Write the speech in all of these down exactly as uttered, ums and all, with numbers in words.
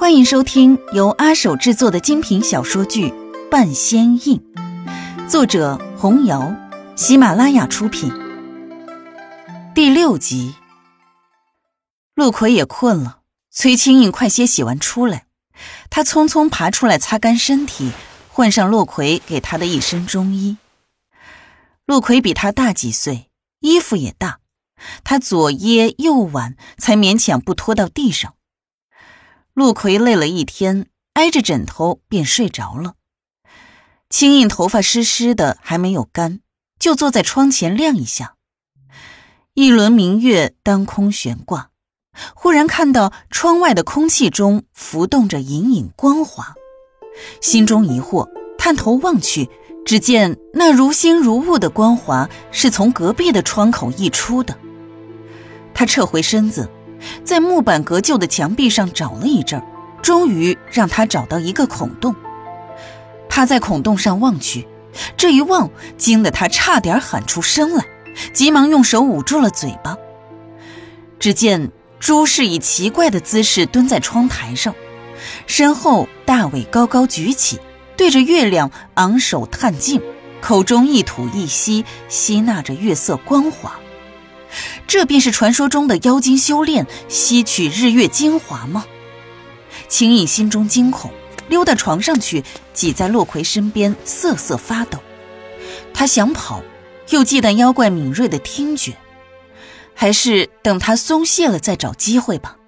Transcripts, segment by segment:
欢迎收听由阿手制作的精品小说剧《半仙印》，作者红瑶，喜马拉雅出品。第六集。陆奎也困了，崔清印快些洗完出来，他匆匆爬出来擦干身体，换上陆奎给他的一身中衣。陆奎比他大几岁，衣服也大，他左掖右挽，才勉强不拖到地上。陆奎累了一天，挨着枕头便睡着了。清印头发湿湿的还没有干，就坐在窗前晾一下。一轮明月当空悬挂，忽然看到窗外的空气中浮动着隐隐光华，心中疑惑，探头望去，只见那如星如雾的光华是从隔壁的窗口溢出的。他撤回身子，在木板隔旧的墙壁上找了一阵儿，终于让他找到一个孔洞。趴在孔洞上望去，这一望惊得他差点喊出声来，急忙用手捂住了嘴巴。只见朱氏以奇怪的姿势蹲在窗台上，身后大尾高高举起，对着月亮昂首探镜，口中一吐一吸，吸纳着月色光华。这便是传说中的妖精修炼吸取日月精华吗？清印心中惊恐，溜到床上去，挤在洛奎身边瑟瑟发抖。他想跑，又忌惮妖怪敏锐的听觉，还是等他松懈了再找机会吧。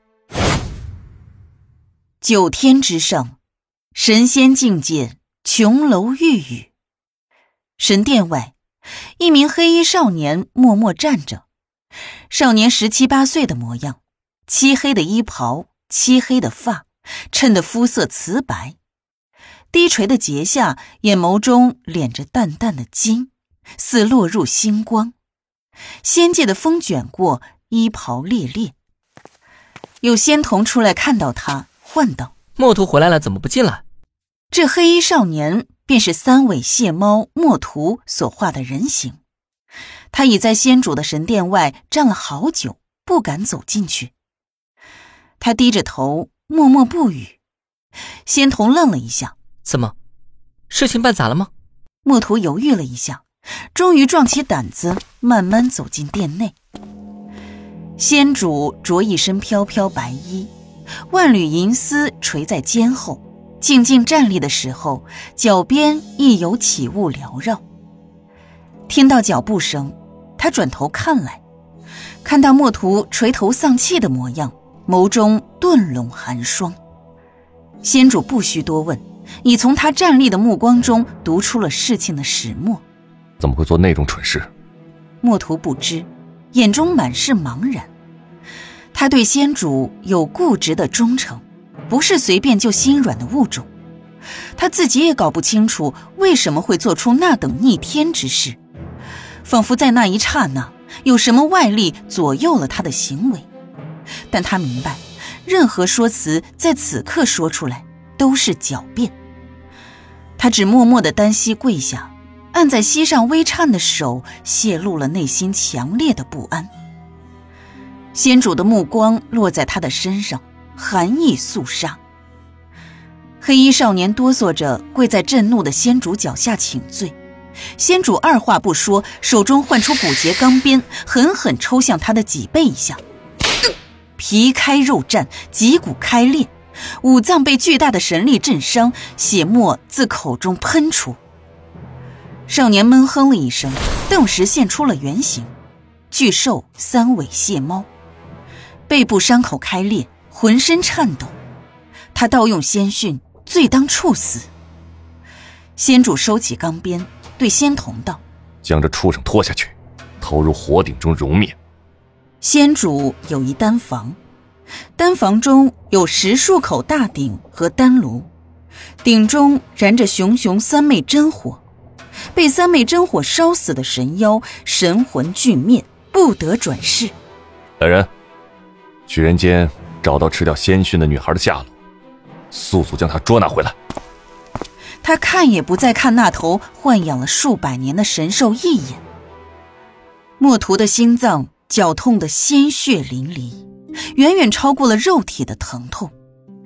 九天之上，神仙境界，琼楼玉宇。神殿外，一名黑衣少年默默站着。少年十七八岁的模样，漆黑的衣袍，漆黑的发，衬得肤色瓷白。低垂的睫下，眼眸中敛着淡淡的金，似落入星光。仙界的风卷过，衣袍猎猎。有仙童出来看到他，唤道： 墨图回来了，怎么不进来？ 这黑衣少年便是三尾蟹猫墨图所画的人形。他已在仙主的神殿外站了好久，不敢走进去。他低着头，默默不语。仙童愣了一下： 怎么，事情办砸了吗？ 墨图犹豫了一下，终于壮起胆子，慢慢走进殿内。仙主着一身飘飘白衣，万缕银丝垂在肩后，静静站立的时候，脚边亦有起雾缭绕。听到脚步声，他转头看来，看到墨图垂头丧气的模样，眸中顿拢寒霜。仙主不需多问，已从他站立的目光中读出了事情的始末。 怎么会做那种蠢事？ 墨图不知，眼中满是茫然。他对仙主有固执的忠诚，不是随便就心软的物种。他自己也搞不清楚为什么会做出那等逆天之事，仿佛在那一刹那有什么外力左右了他的行为。但他明白，任何说辞在此刻说出来都是狡辩。他只默默地单膝跪下，按在膝上微颤的手泄露了内心强烈的不安。仙主的目光落在他的身上，寒意肃杀。黑衣少年哆嗦着跪在震怒的仙主脚下请罪。仙主二话不说，手中唤出古节钢鞭，狠狠抽向他的脊背一下。皮开肉绽，脊骨开裂，五脏被巨大的神力震伤，血沫自口中喷出。少年闷哼了一声，顿时现出了原形，巨兽三尾蟹猫，背部伤口开裂，浑身颤抖。他盗用仙训，罪当处死。仙主收起钢鞭，对仙童道： 将这畜生拖下去，投入火鼎中熔灭。 仙主有一丹房，丹房中有十数口大鼎和丹炉，鼎中燃着熊熊三昧真火，被三昧真火烧死的神妖神魂俱灭，不得转世。 来人，去人间找到吃掉仙熏的女孩的下落，速速将她捉拿回来。 他看也不再看那头豢养了数百年的神兽一眼。墨图的心脏绞痛得鲜血淋漓，远远超过了肉体的疼痛。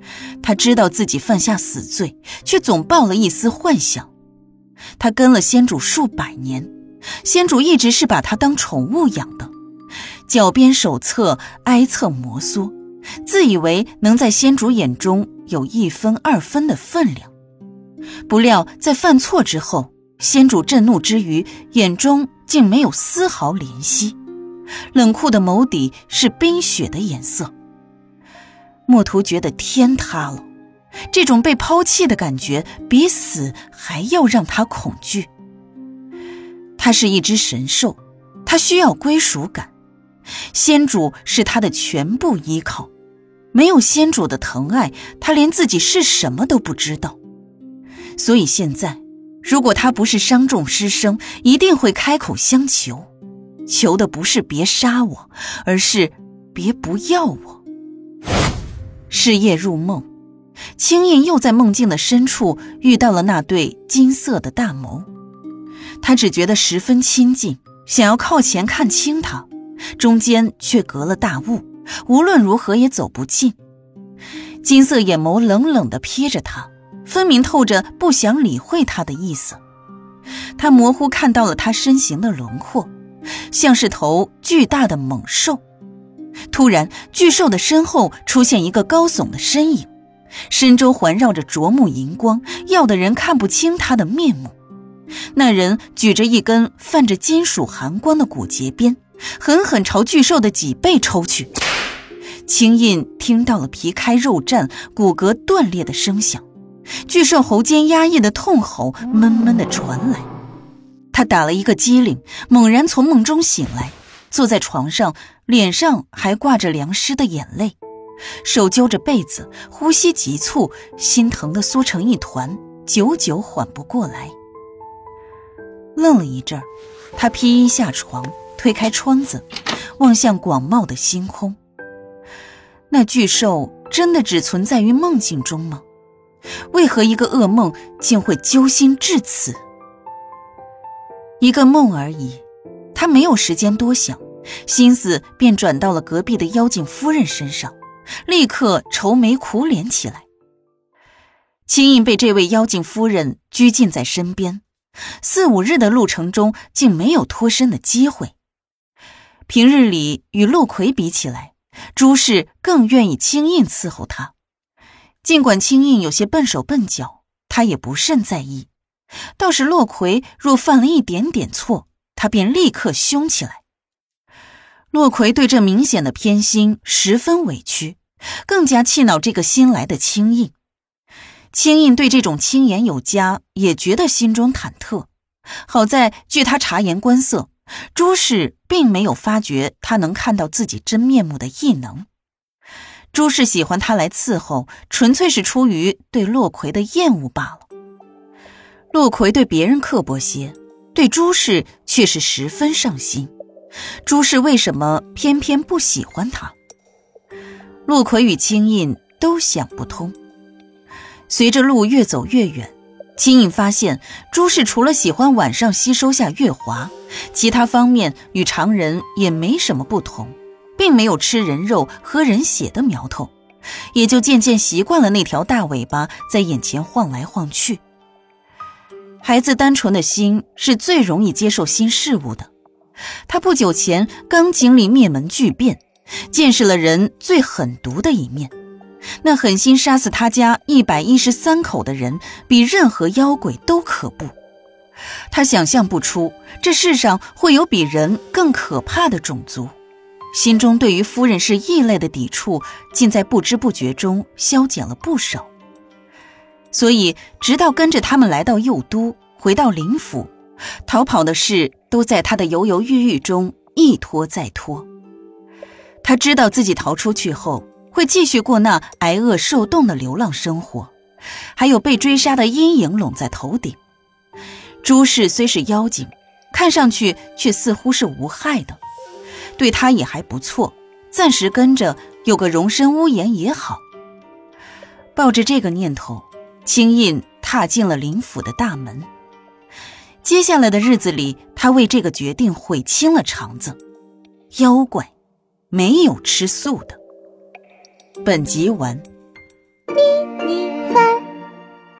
他知道自己犯下死罪，却总抱了一丝幻想。他跟了仙主数百年，仙主一直是把他当宠物养的，脚边手册挨册摩挲，自以为能在仙主眼中有一分二分的分量。不料在犯错之后，仙主震怒之余，眼中竟没有丝毫怜惜，冷酷的眸底是冰雪的颜色。墨图觉得天塌了，这种被抛弃的感觉比死还要让他恐惧。他是一只神兽，他需要归属感，仙主是他的全部依靠，没有仙主的疼爱，他连自己是什么都不知道。所以现在，如果他不是伤重失声，一定会开口相求，求的不是别杀我，而是别不要我。是夜入梦，青印又在梦境的深处遇到了那对金色的大眸，他只觉得十分亲近，想要靠前看清他，中间却隔了大雾，无论如何也走不近。金色眼眸冷冷地瞥着他，分明透着不想理会他的意思。他模糊看到了他身形的轮廓，像是头巨大的猛兽。突然，巨兽的身后出现一个高耸的身影，身周环绕着灼目银光，耀得人看不清他的面目。那人举着一根泛着金属寒光的骨节鞭，狠狠朝巨兽的脊背抽去。青印听到了皮开肉绽、骨骼断裂的声响，巨兽喉间压抑的痛吼闷闷地传来。他打了一个激灵，猛然从梦中醒来，坐在床上，脸上还挂着凉湿的眼泪，手揪着被子，呼吸急促，心疼得缩成一团，久久缓不过来。愣了一阵儿，他披衣下床，推开窗子，望向广袤的星空。那巨兽真的只存在于梦境中吗？为何一个噩梦竟会揪心至此？一个梦而已，他没有时间多想，心思便转到了隔壁的妖精夫人身上，立刻愁眉苦脸起来。青印被这位妖精夫人拘禁在身边，四五日的路程中竟没有脱身的机会。平日里与陆奎比起来，朱氏更愿意青印伺候他，尽管青印有些笨手笨脚，他也不甚在意。倒是洛奎若犯了一点点错，他便立刻凶起来。洛奎对这明显的偏心十分委屈，更加气恼这个新来的青印。青印对这种轻言有加也觉得心中忐忑，好在据他察言观色，朱氏并没有发觉他能看到自己真面目的异能。朱氏喜欢他来伺候，纯粹是出于对洛奎的厌恶罢了。洛奎对别人刻薄些，对朱氏却是十分上心。朱氏为什么偏偏不喜欢他？洛奎与青印都想不通。随着路越走越远，青印发现朱氏除了喜欢晚上吸收下月华，其他方面与常人也没什么不同，并没有吃人肉喝人血的苗头，也就渐渐习惯了那条大尾巴在眼前晃来晃去。孩子单纯的心是最容易接受新事物的，他不久前刚经历灭门巨变，见识了人最狠毒的一面。那狠心杀死他家一百一十三口的人，比任何妖鬼都可怖。他想象不出这世上会有比人更可怕的种族，心中对于夫人是异类的抵触，竟在不知不觉中消减了不少。所以直到跟着他们来到右都，回到灵府，逃跑的事都在他的犹犹豫豫中一拖再拖。他知道自己逃出去后会继续过那挨饿受冻的流浪生活，还有被追杀的阴影拢在头顶。朱氏虽是妖精，看上去却似乎是无害的，对他也还不错，暂时跟着有个容身屋檐也好。抱着这个念头，青印踏进了灵府的大门。接下来的日子里，他为这个决定悔青了肠子。妖怪没有吃素的。本集完。